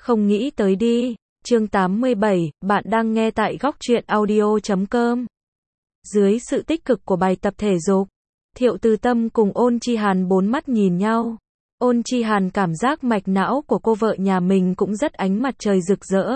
Không nghĩ tới đi. Chương 87, bạn đang nghe tại góc truyện audio.com. Dưới sự tích cực của bài tập thể dục, Thiệu Từ Tâm cùng Ôn Chi Hàn bốn mắt nhìn nhau. Ôn Chi Hàn cảm giác mạch não của cô vợ nhà mình cũng rất ánh mặt trời rực rỡ.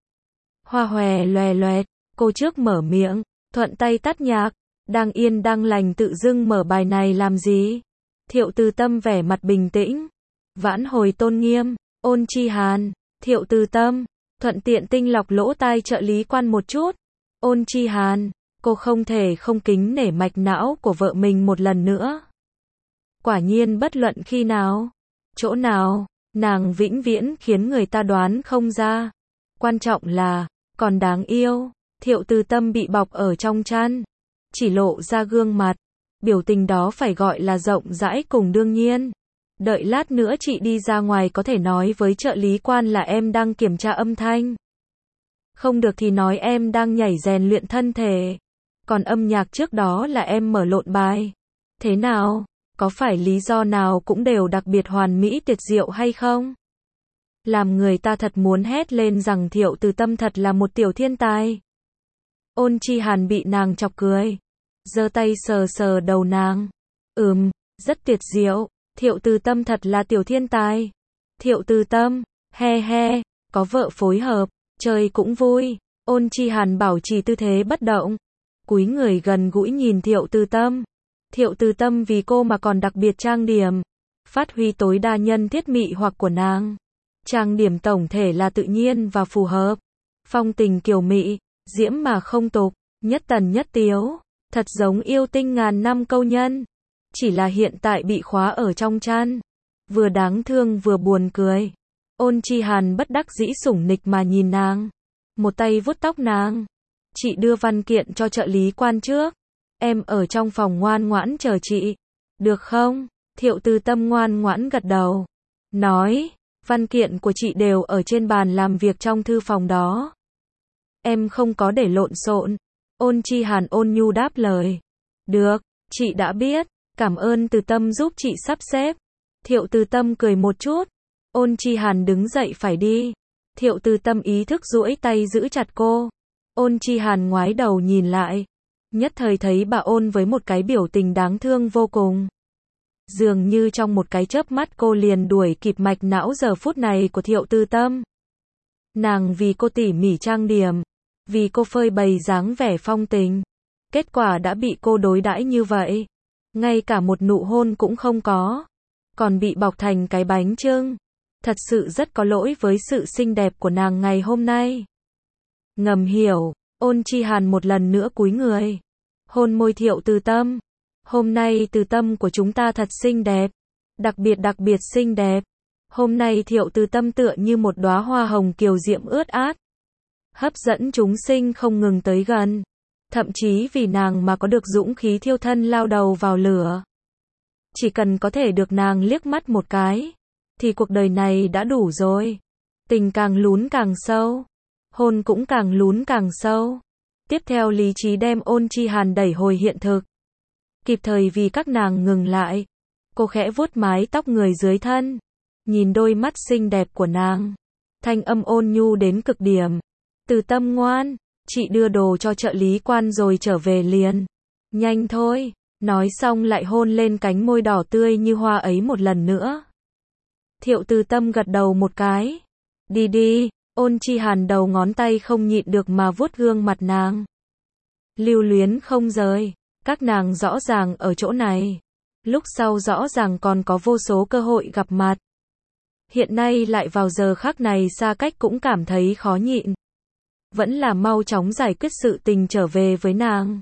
Hoa hòe loè loẹt, cô trước mở miệng, thuận tay tắt nhạc, đang yên đang lành tự dưng mở bài này làm gì? Thiệu Từ Tâm vẻ mặt bình tĩnh, vãn hồi tôn nghiêm. Ôn Chi Hàn, Thiệu Từ Tâm, thuận tiện tinh lọc lỗ tai trợ lý quan một chút. Ôn Chi Hàn, cô không thể không kính nể mạch não của vợ mình một lần nữa. Quả nhiên bất luận khi nào, chỗ nào, nàng vĩnh viễn khiến người ta đoán không ra. Quan trọng là, còn đáng yêu. Thiệu Từ Tâm bị bọc ở trong chăn, chỉ lộ ra gương mặt. Biểu tình đó phải gọi là rộng rãi cùng đương nhiên. Đợi lát nữa chị đi ra ngoài có thể nói với trợ lý quan là em đang kiểm tra âm thanh. Không được thì nói em đang nhảy rèn luyện thân thể. Còn âm nhạc trước đó là em mở lộn bài. Thế nào? Có phải lý do nào cũng đều đặc biệt hoàn mỹ tuyệt diệu hay không? Làm người ta thật muốn hét lên rằng Thiệu Từ Tâm thật là một tiểu thiên tài. Ôn Chi Hàn bị nàng chọc cười, giơ tay sờ sờ đầu nàng. Rất tuyệt diệu. Thiệu Từ Tâm thật là tiểu thiên tài. Thiệu Từ Tâm, he he, có vợ phối hợp, chơi cũng vui. Ôn Chi Hàn bảo trì tư thế bất động, cúi người gần gũi nhìn Thiệu Từ Tâm. Thiệu Từ Tâm vì cô mà còn đặc biệt trang điểm, phát huy tối đa nhân thiết mị hoặc của nàng. Trang điểm tổng thể là tự nhiên và phù hợp, phong tình kiều mị, diễm mà không tục, nhất tần nhất tiếu, thật giống yêu tinh ngàn năm câu nhân. Chỉ là hiện tại bị khóa ở trong chăn, vừa đáng thương vừa buồn cười. Ôn Chi Hàn bất đắc dĩ sủng nịch mà nhìn nàng, một tay vuốt tóc nàng. Chị đưa văn kiện cho trợ lý quan trước, em ở trong phòng ngoan ngoãn chờ chị, được không? Thiệu Từ Tâm ngoan ngoãn gật đầu, nói, văn kiện của chị đều ở trên bàn làm việc trong thư phòng đó. Em không có để lộn xộn. Ôn Chi Hàn ôn nhu đáp lời, được, chị đã biết. Cảm ơn Từ Tâm giúp chị sắp xếp. Thiệu Từ Tâm cười một chút. Ôn Chi Hàn đứng dậy phải đi. Thiệu Từ Tâm ý thức duỗi tay giữ chặt cô. Ôn Chi Hàn ngoái đầu nhìn lại, nhất thời thấy bà Ôn với một cái biểu tình đáng thương vô cùng. Dường như trong một cái chớp mắt cô liền đuổi kịp mạch não giờ phút này của Thiệu Từ Tâm. Nàng vì cô tỉ mỉ trang điểm, vì cô phơi bày dáng vẻ phong tình, kết quả đã bị cô đối đãi như vậy. Ngay cả một nụ hôn cũng không có, còn bị bọc thành cái bánh chưng. Thật sự rất có lỗi với sự xinh đẹp của nàng ngày hôm nay. Ngầm hiểu, Ôn Chi Hàn một lần nữa cúi người, hôn môi Thiệu Từ Tâm. Hôm nay Từ Tâm của chúng ta thật xinh đẹp, đặc biệt xinh đẹp. Hôm nay Thiệu Từ Tâm tựa như một đóa hoa hồng kiều diễm ướt át, hấp dẫn chúng sinh không ngừng tới gần. Thậm chí vì nàng mà có được dũng khí thiêu thân lao đầu vào lửa. Chỉ cần có thể được nàng liếc mắt một cái, thì cuộc đời này đã đủ rồi. Tình càng lún càng sâu, hôn cũng càng lún càng sâu. Tiếp theo lý trí đem Ôn Chi Hàn đẩy hồi hiện thực. Kịp thời vì các nàng ngừng lại, cô khẽ vuốt mái tóc người dưới thân, nhìn đôi mắt xinh đẹp của nàng, thanh âm ôn nhu đến cực điểm. Từ Tâm ngoan, chị đưa đồ cho trợ lý quan rồi trở về liền. Nhanh thôi. Nói xong lại hôn lên cánh môi đỏ tươi như hoa ấy một lần nữa. Thiệu Từ Tâm gật đầu một cái. Đi đi. Ôn Chi Hàn đầu ngón tay không nhịn được mà vuốt gương mặt nàng, lưu luyến không rời. Các nàng rõ ràng ở chỗ này, lúc sau rõ ràng còn có vô số cơ hội gặp mặt. Hiện nay lại vào giờ khắc này xa cách cũng cảm thấy khó nhịn. Vẫn là mau chóng giải quyết sự tình trở về với nàng.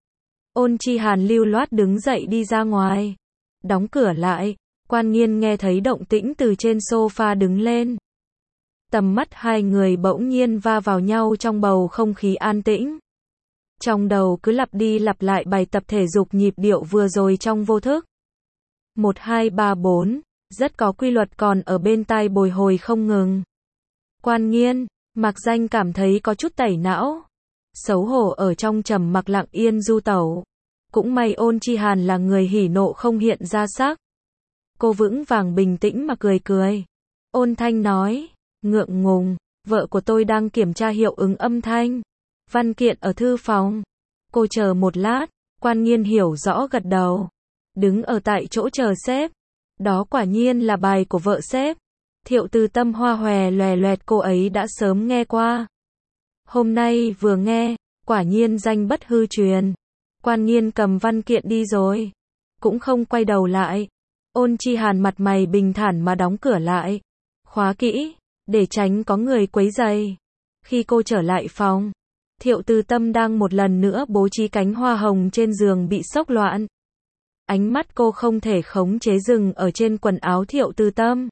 Ôn Chi Hàn lưu loát đứng dậy đi ra ngoài, đóng cửa lại. Quan Nghiên nghe thấy động tĩnh từ trên sofa đứng lên. Tầm mắt hai người bỗng nhiên va vào nhau trong bầu không khí an tĩnh. Trong đầu cứ lặp đi lặp lại bài tập thể dục nhịp điệu vừa rồi trong vô thức. 1, 2, 3, 4, rất có quy luật còn ở bên tai bồi hồi không ngừng. Quan Nghiên, Mạc Danh cảm thấy có chút tẩy não, xấu hổ ở trong trầm mặc lặng yên du tẩu. Cũng may Ôn Chi Hàn là người hỉ nộ không hiện ra sắc. Cô vững vàng bình tĩnh mà cười cười. Ôn thanh nói, Ngượng ngùng, vợ của tôi đang kiểm tra hiệu ứng âm thanh. Văn kiện ở thư phòng. Cô chờ một lát, Quan Nghiên hiểu rõ gật đầu. Đứng ở tại chỗ chờ sếp. Đó quả nhiên là bài của vợ sếp. Thiệu Từ Tâm hoa hòe loè loẹt cô ấy đã sớm nghe qua. Hôm nay vừa nghe, quả nhiên danh bất hư truyền. Quan Nghiên cầm văn kiện đi rồi. Cũng không quay đầu lại. Ôn Chi Hàn mặt mày bình thản mà đóng cửa lại. Khóa kỹ, để tránh có người quấy rầy. Khi cô trở lại phòng, Thiệu Từ Tâm đang một lần nữa bố trí cánh hoa hồng trên giường bị xốc loạn. Ánh mắt cô không thể khống chế dừng ở trên quần áo Thiệu Từ Tâm.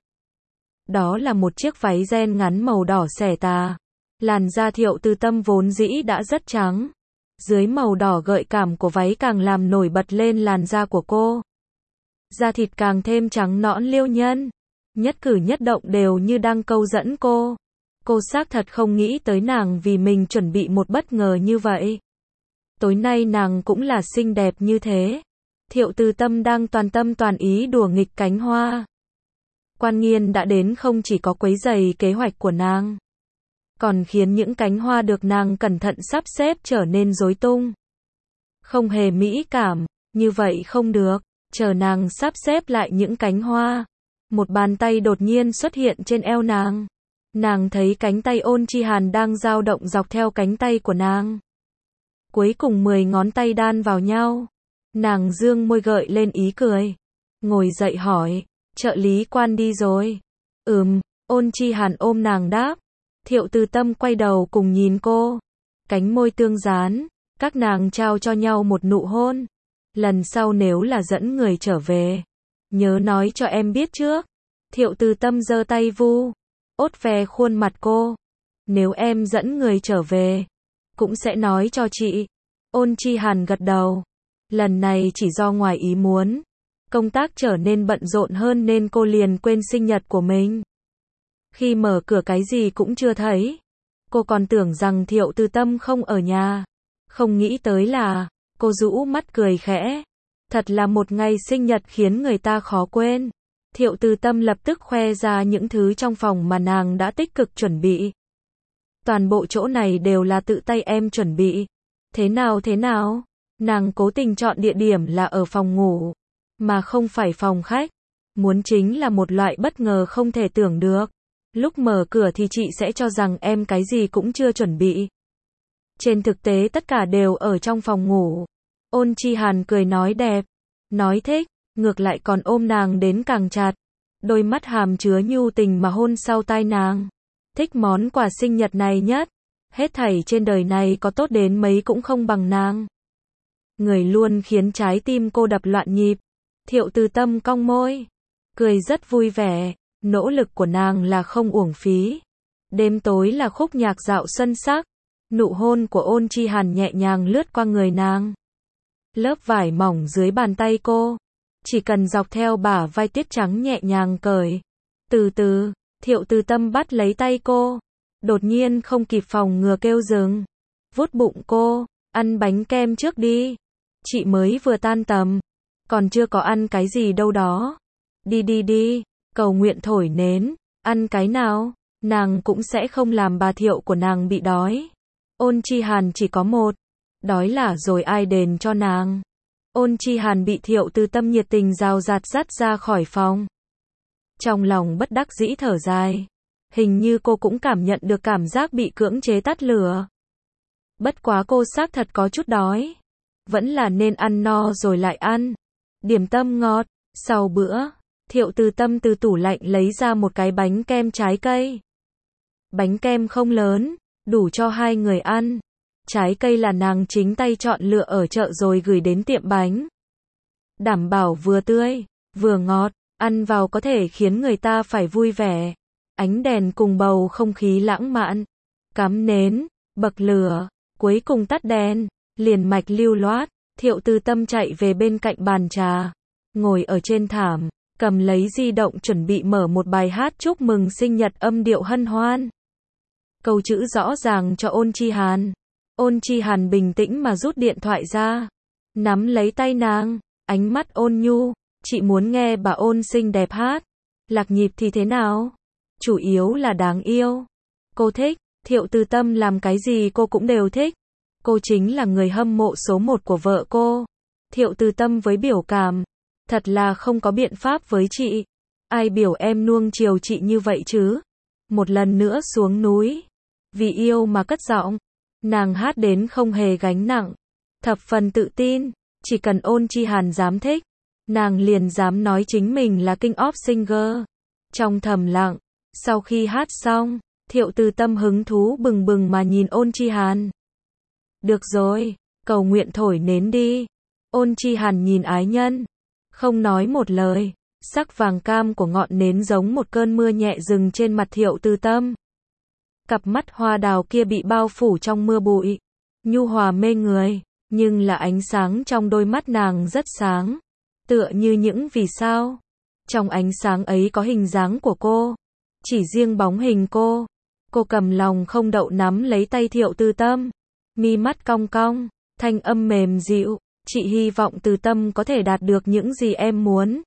Đó là một chiếc váy ren ngắn màu đỏ xẻ tà. Làn da Thiệu Từ Tâm vốn dĩ đã rất trắng. Dưới màu đỏ gợi cảm của váy càng làm nổi bật lên làn da của cô. Da thịt càng thêm trắng nõn liêu nhân. Nhất cử nhất động đều như đang câu dẫn cô. Cô xác thật không nghĩ tới nàng vì mình chuẩn bị một bất ngờ như vậy. Tối nay nàng cũng là xinh đẹp như thế. Thiệu Từ Tâm đang toàn tâm toàn ý đùa nghịch cánh hoa. Quan Nghiên đã đến không chỉ có quấy rầy kế hoạch của nàng, còn khiến những cánh hoa được nàng cẩn thận sắp xếp trở nên rối tung. Không hề mỹ cảm, như vậy không được, chờ nàng sắp xếp lại những cánh hoa. Một bàn tay đột nhiên xuất hiện trên eo nàng. Nàng thấy cánh tay Ôn Chi Hàn đang dao động dọc theo cánh tay của nàng. Cuối cùng 10 ngón tay đan vào nhau. Nàng dương môi gợi lên ý cười. Ngồi dậy hỏi, trợ lý Quan đi rồi. Ôn Chi Hàn ôm nàng đáp. Thiệu Từ Tâm quay đầu cùng nhìn cô. Cánh môi tương dán, các nàng trao cho nhau một nụ hôn. Lần sau nếu là dẫn người trở về, nhớ nói cho em biết trước. Thiệu Từ Tâm giơ tay vu, ốt ve khuôn mặt cô. Nếu em dẫn người trở về, cũng sẽ nói cho chị. Ôn Chi Hàn gật đầu. Lần này chỉ do ngoài ý muốn. Công tác trở nên bận rộn hơn nên cô liền quên sinh nhật của mình. Khi mở cửa cái gì cũng chưa thấy. Cô còn tưởng rằng Thiệu Từ Tâm không ở nhà. Không nghĩ tới là, cô rũ mắt cười khẽ. Thật là một ngày sinh nhật khiến người ta khó quên. Thiệu Từ Tâm lập tức khoe ra những thứ trong phòng mà nàng đã tích cực chuẩn bị. Toàn bộ chỗ này đều là tự tay em chuẩn bị. Thế nào? Nàng cố tình chọn địa điểm là ở phòng ngủ, mà không phải phòng khách. Muốn chính là một loại bất ngờ không thể tưởng được. Lúc mở cửa thì chị sẽ cho rằng em cái gì cũng chưa chuẩn bị. Trên thực tế tất cả đều ở trong phòng ngủ. Ôn Chi Hàn cười nói đẹp, nói thích, ngược lại còn ôm nàng đến càng chặt. Đôi mắt hàm chứa nhu tình mà hôn sau tai nàng. Thích món quà sinh nhật này nhất. Hết thảy trên đời này có tốt đến mấy cũng không bằng nàng. Người luôn khiến trái tim cô đập loạn nhịp. Thiệu Từ Tâm cong môi, cười rất vui vẻ. Nỗ lực của nàng là không uổng phí. Đêm tối là khúc nhạc dạo xuân sắc. Nụ hôn của Ôn Chi Hàn nhẹ nhàng lướt qua người nàng. Lớp vải mỏng dưới bàn tay cô, chỉ cần dọc theo bả vai tiết trắng nhẹ nhàng cởi. Từ từ, Thiệu Từ Tâm bắt lấy tay cô. Đột nhiên không kịp phòng ngừa kêu dừng. Vuốt bụng cô, ăn bánh kem trước đi. Chị mới vừa tan tầm, còn chưa có ăn cái gì đâu đó. Đi. Cầu nguyện thổi nến, ăn cái nào, nàng cũng sẽ không làm bà Thiệu của nàng bị đói. Ôn Chi Hàn chỉ có một, đói là rồi ai đền cho nàng. Ôn Chi Hàn bị Thiệu Từ Tâm nhiệt tình rào rạt dắt ra khỏi phòng. Trong lòng bất đắc dĩ thở dài, hình như cô cũng cảm nhận được cảm giác bị cưỡng chế tắt lửa. Bất quá cô xác thật có chút đói, vẫn là nên ăn no rồi lại ăn. Điểm tâm ngọt, sau bữa. Thiệu Từ Tâm từ tủ lạnh lấy ra một cái bánh kem trái cây. Bánh kem không lớn, đủ cho 2 người ăn. Trái cây là nàng chính tay chọn lựa ở chợ rồi gửi đến tiệm bánh. Đảm bảo vừa tươi, vừa ngọt, ăn vào có thể khiến người ta phải vui vẻ. Ánh đèn cùng bầu không khí lãng mạn. Cắm nến, bật lửa, cuối cùng tắt đèn, liền mạch lưu loát. Thiệu Từ Tâm chạy về bên cạnh bàn trà, ngồi ở trên thảm, cầm lấy di động chuẩn bị mở một bài hát chúc mừng sinh nhật âm điệu hân hoan. Câu chữ rõ ràng cho Ôn Chi Hàn. Ôn Chi Hàn bình tĩnh mà rút điện thoại ra, nắm lấy tay nàng, ánh mắt ôn nhu. Chị muốn nghe bà Ôn xinh đẹp hát, lạc nhịp thì thế nào? chủ yếu là đáng yêu. Cô thích, Thiệu Từ Tâm làm cái gì cô cũng đều thích. Cô chính là người hâm mộ số 1 của vợ cô. Thiệu Từ Tâm với biểu cảm, thật là không có biện pháp với chị. Ai biểu em nuông chiều chị như vậy chứ? Một lần nữa xuống núi, vì yêu mà cất giọng, nàng hát đến không hề gánh nặng, thập phần tự tin, chỉ cần Ôn Chi Hàn dám thích, nàng liền dám nói chính mình là King of Singer. Trong thầm lặng, sau khi hát xong, Thiệu Từ Tâm hứng thú bừng bừng mà nhìn Ôn Chi Hàn. Được rồi, cầu nguyện thổi nến đi. Ôn Chi Hàn nhìn ái nhân, không nói một lời, sắc vàng cam của ngọn nến giống một cơn mưa nhẹ rừng trên mặt Thiệu Từ Tâm. Cặp mắt hoa đào kia bị bao phủ trong mưa bụi, nhu hòa mê người, nhưng là ánh sáng trong đôi mắt nàng rất sáng, tựa như những vì sao. Trong ánh sáng ấy có hình dáng của cô, chỉ riêng bóng hình cô cầm lòng không đậu nắm lấy tay Thiệu Từ Tâm, mi mắt cong cong, thanh âm mềm dịu, chị hy vọng Từ Tâm có thể đạt được những gì em muốn.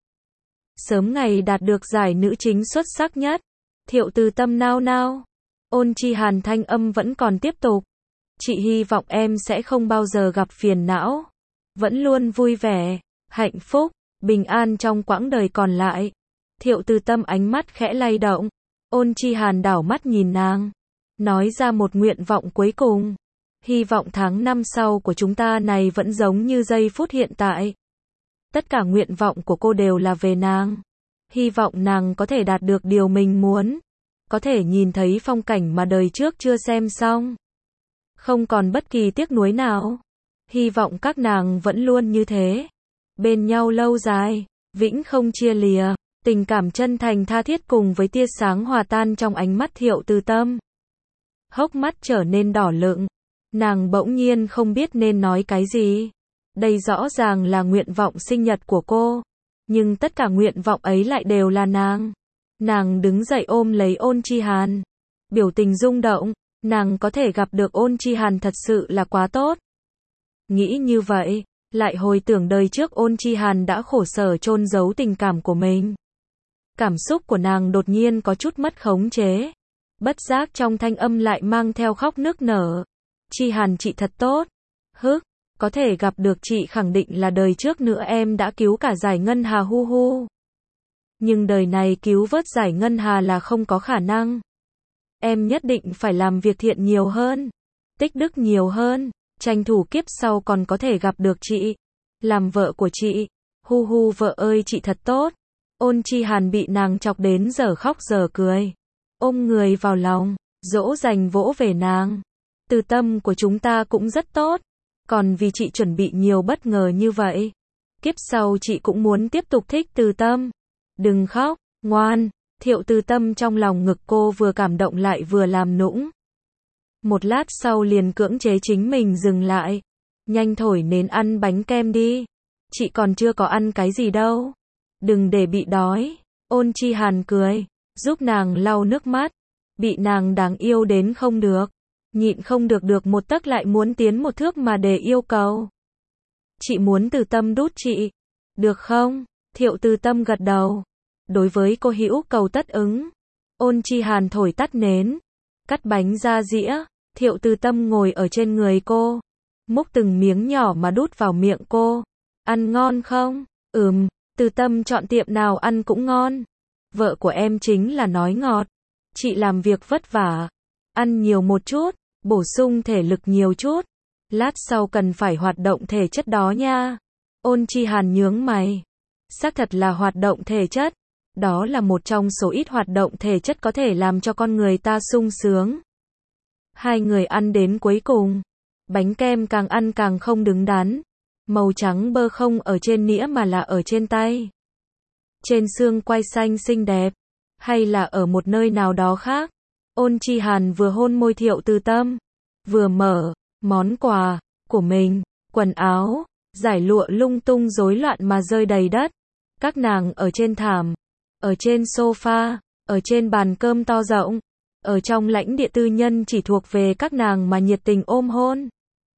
Sớm ngày đạt được giải nữ chính xuất sắc nhất. Thiệu Từ Tâm nao nao. Ôn Chi Hàn thanh âm vẫn còn tiếp tục. Chị hy vọng em sẽ không bao giờ gặp phiền não. Vẫn luôn vui vẻ, hạnh phúc, bình an trong quãng đời còn lại. Thiệu Từ Tâm ánh mắt khẽ lay động. Ôn Chi Hàn đảo mắt nhìn nàng, nói ra một nguyện vọng cuối cùng. Hy vọng tháng năm sau của chúng ta này vẫn giống như giây phút hiện tại. Tất cả nguyện vọng của cô đều là về nàng. Hy vọng nàng có thể đạt được điều mình muốn. Có thể nhìn thấy phong cảnh mà đời trước chưa xem xong. Không còn bất kỳ tiếc nuối nào. Hy vọng các nàng vẫn luôn như thế. Bên nhau lâu dài, vĩnh không chia lìa. Tình cảm chân thành tha thiết cùng với tia sáng hòa tan trong ánh mắt Thiệu Từ Tâm. Hốc mắt trở nên đỏ lựng. Nàng bỗng nhiên không biết nên nói cái gì. Đây rõ ràng là nguyện vọng sinh nhật của cô. Nhưng tất cả nguyện vọng ấy lại đều là nàng. Nàng đứng dậy ôm lấy Ôn Chi Hàn. Biểu tình rung động. Nàng có thể gặp được Ôn Chi Hàn thật sự là quá tốt. Nghĩ như vậy, lại hồi tưởng đời trước Ôn Chi Hàn đã khổ sở chôn giấu tình cảm của mình. Cảm xúc của nàng đột nhiên có chút mất khống chế. Bất giác trong thanh âm lại mang theo khóc nức nở. Chi Hàn chị thật tốt. Có thể gặp được chị khẳng định là đời trước nữa em đã cứu cả giải ngân hà hu hu. Nhưng đời này cứu vớt giải ngân hà là không có khả năng. Em nhất định phải làm việc thiện nhiều hơn, tích đức nhiều hơn, tranh thủ kiếp sau còn có thể gặp được chị, làm vợ của chị. Hu hu vợ ơi chị thật tốt. Ôn Chi Hàn bị nàng chọc đến giờ khóc giờ cười, ôm người vào lòng, dỗ dành vỗ về nàng. Từ Tâm của chúng ta cũng rất tốt, còn vì chị chuẩn bị nhiều bất ngờ như vậy. Kiếp sau chị cũng muốn tiếp tục thích Từ Tâm. Đừng khóc, ngoan. Thiệu Từ Tâm trong lòng ngực cô vừa cảm động lại vừa làm nũng. Một lát sau liền cưỡng chế chính mình dừng lại. Nhanh thổi nến ăn bánh kem đi. Chị còn chưa có ăn cái gì đâu. Đừng để bị đói. Ôn Chi Hàn cười, giúp nàng lau nước mắt. Bị nàng đáng yêu đến không được. Nhịn không được một tấc lại muốn tiến một thước mà để yêu cầu. Chị muốn Từ Tâm đút chị. Được không? Thiệu Từ Tâm gật đầu. Đối với cô hữu cầu tất ứng. Ôn Chi Hàn thổi tắt nến, cắt bánh ra dĩa. Thiệu Từ Tâm ngồi ở trên người cô, múc từng miếng nhỏ mà đút vào miệng cô. Ăn ngon không? Từ Tâm chọn tiệm nào ăn cũng ngon. Vợ của em chính là nói ngọt. Chị làm việc vất vả, ăn nhiều một chút, bổ sung thể lực nhiều chút. Lát sau cần phải hoạt động thể chất đó nha. Ôn Chi Hàn nhướng mày. Xác thật là hoạt động thể chất. Đó là một trong số ít hoạt động thể chất có thể làm cho con người ta sung sướng. Hai người ăn đến cuối cùng. Bánh kem càng ăn càng không đứng đắn. Màu trắng bơ không ở trên nĩa mà là ở trên tay. Trên xương quai xanh xinh đẹp. Hay là ở một nơi nào đó khác. Ôn Chi Hàn vừa hôn môi Thiệu Từ Tâm, vừa mở món quà của mình. Quần áo, giải lụa lung tung rối loạn mà rơi đầy đất. Các nàng ở trên thảm, ở trên sofa, ở trên bàn cơm to rộng, ở trong lãnh địa tư nhân chỉ thuộc về các nàng mà nhiệt tình ôm hôn.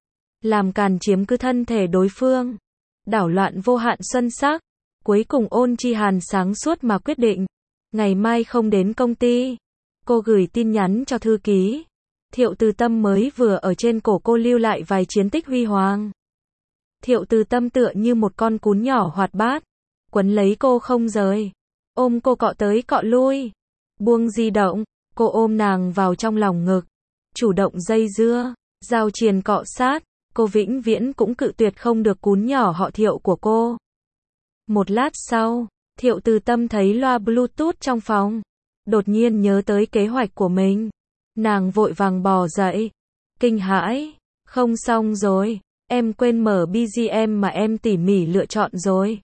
Làm càn chiếm cứ thân thể đối phương. Đảo loạn vô hạn xuân sắc. Cuối cùng Ôn Chi Hàn sáng suốt mà quyết định. Ngày mai không đến công ty. Cô gửi tin nhắn cho thư ký. Thiệu Từ Tâm mới vừa ở trên cổ cô lưu lại vài chiến tích huy hoàng. Thiệu Từ Tâm tựa như một con cún nhỏ hoạt bát, quấn lấy cô không rời, ôm cô cọ tới cọ lui. Buông di động, cô ôm nàng vào trong lòng ngực, chủ động dây dưa, giao triền cọ sát, cô vĩnh viễn cũng cự tuyệt không được cún nhỏ họ Thiệu của cô. Một lát sau, Thiệu Từ Tâm thấy loa Bluetooth trong phòng, đột nhiên nhớ tới kế hoạch của mình. Nàng vội vàng bò dậy, kinh hãi, không xong rồi, em quên mở BGM mà em tỉ mỉ lựa chọn rồi.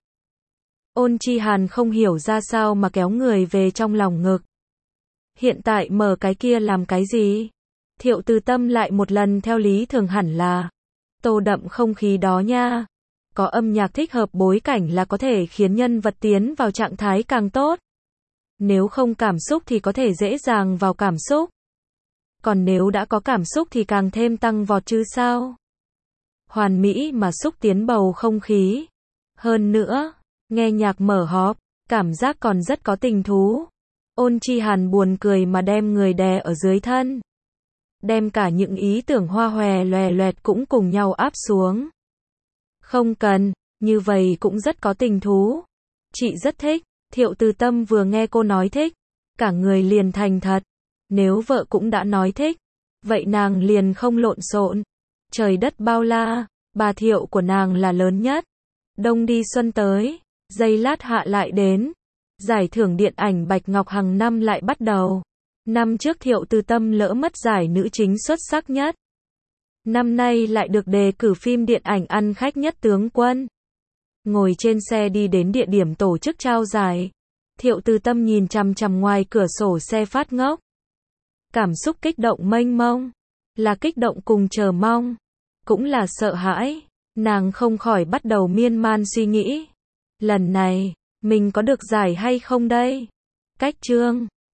Ôn Chi Hàn không hiểu ra sao mà kéo người về trong lòng ngực. Hiện tại mở cái kia làm cái gì? Thiệu Từ Tâm lại một lần theo lý thường hẳn là tô đậm không khí đó nha. Có âm nhạc thích hợp bối cảnh là có thể khiến nhân vật tiến vào trạng thái càng tốt. Nếu không cảm xúc thì có thể dễ dàng vào cảm xúc. Còn nếu đã có cảm xúc thì càng thêm tăng vọt chứ sao? Hoàn mỹ mà xúc tiến bầu không khí. Hơn nữa, nghe nhạc mở hóp, cảm giác còn rất có tình thú. Ôn Chi Hàn buồn cười mà đem người đè ở dưới thân. Đem cả những ý tưởng hoa hòe loè loẹt cũng cùng nhau áp xuống. Không cần, như vậy cũng rất có tình thú. Chị rất thích. Thiệu Từ Tâm vừa nghe cô nói thích, cả người liền thành thật. Nếu vợ cũng đã nói thích, vậy nàng liền không lộn xộn. Trời đất bao la, bà Thiệu của nàng là lớn nhất. Đông đi xuân tới, giây lát hạ lại đến. Giải thưởng điện ảnh Bạch Ngọc hàng năm lại bắt đầu. Năm trước Thiệu Từ Tâm lỡ mất giải nữ chính xuất sắc nhất. Năm nay lại được đề cử phim điện ảnh ăn khách nhất tướng quân. Ngồi trên xe đi đến địa điểm tổ chức trao giải. Thiệu Từ Tâm nhìn chằm chằm ngoài cửa sổ xe phát ngốc. Cảm xúc kích động mênh mông. Là kích động cùng chờ mong. Cũng là sợ hãi. Nàng không khỏi bắt đầu miên man suy nghĩ. Lần này, mình có được giải hay không đây? Cách chương